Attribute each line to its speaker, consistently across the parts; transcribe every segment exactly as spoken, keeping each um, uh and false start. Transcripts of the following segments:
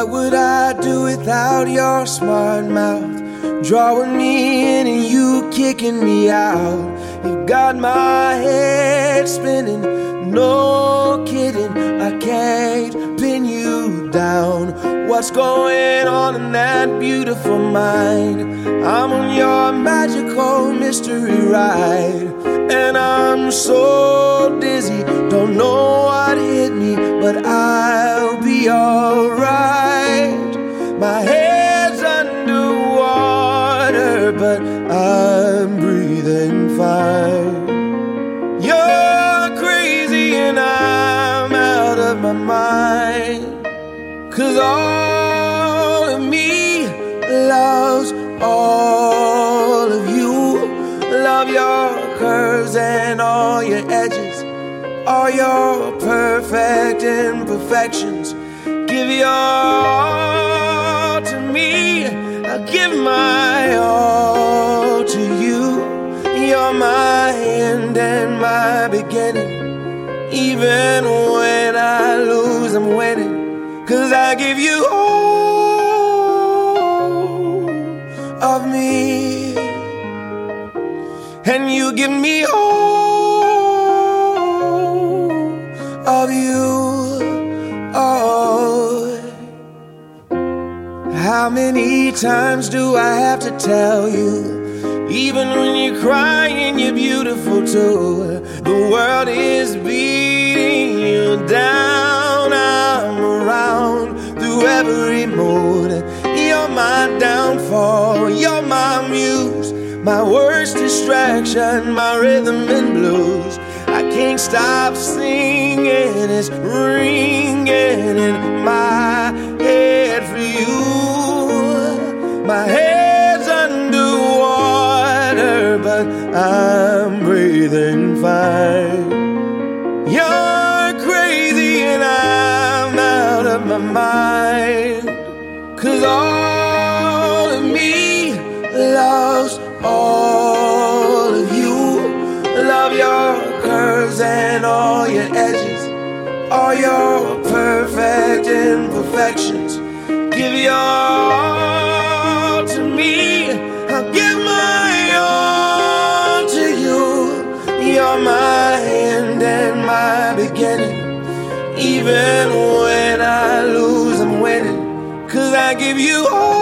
Speaker 1: What would I do without your smart mouth? Drawing me in and you kicking me out. You got my head spinning, no kidding, I can't pin you down. What's going on in that beautiful mind? I'm on your magical mystery ride, and I'm so dizzy, don't know what hit me, but I'll be alright. My head's underwater, but I'm breathing fine. You're crazy and I'm out of my mind, 'cause all of me loves all of you. Love your curves and all your edges, all your perfect imperfections. Give your all to me, I'll give my all to you. You're my end and my beginning. Even when I lose, I'm winning, 'cause I give you all of me, and you give me all of you. Oh, how many times do I have to tell you? Even when you're crying, you're beautiful too. The world is beating you down. I'm around through every mood. You're my downfall, you're my muse, my worst distraction, my rhythm and blues. I can't stop singing, it's ringing in my head for you. My head's underwater, but I'm breathing fine. You're crazy and I'm out of my mind, 'cause all of me loves all of you. Love your curves and all your edges, all your perfect imperfections. Give your all to me, I'll give my all to you. You're my end and my beginning. Even when I lose, I'm winning, 'cause I give you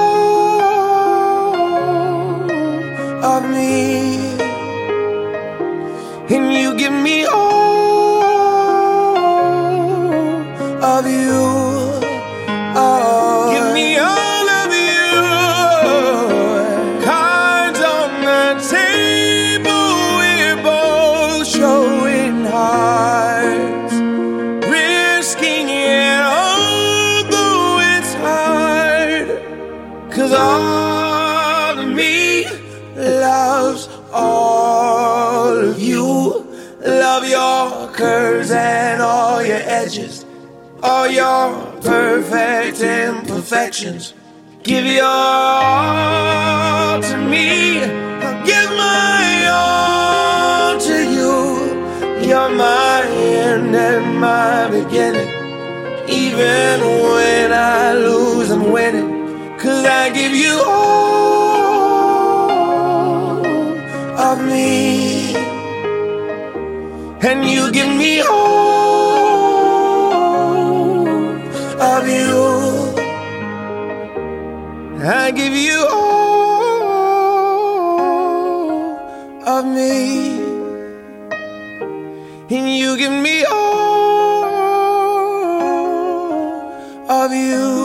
Speaker 1: all of me, and you give me all of you. Oh, give me all of you. Cards on the table, we're both showing hearts, risking it although it's hard, 'cause all of me loves all of you. Love your curves and all your edges, all your perfect imperfections. Give your all to me, I'll give my all to you. You're my end and my beginning. Even when I lose, I'm winning, 'cause I give you all of me, and you give me all of you. I give you all of me, and you give me all of you.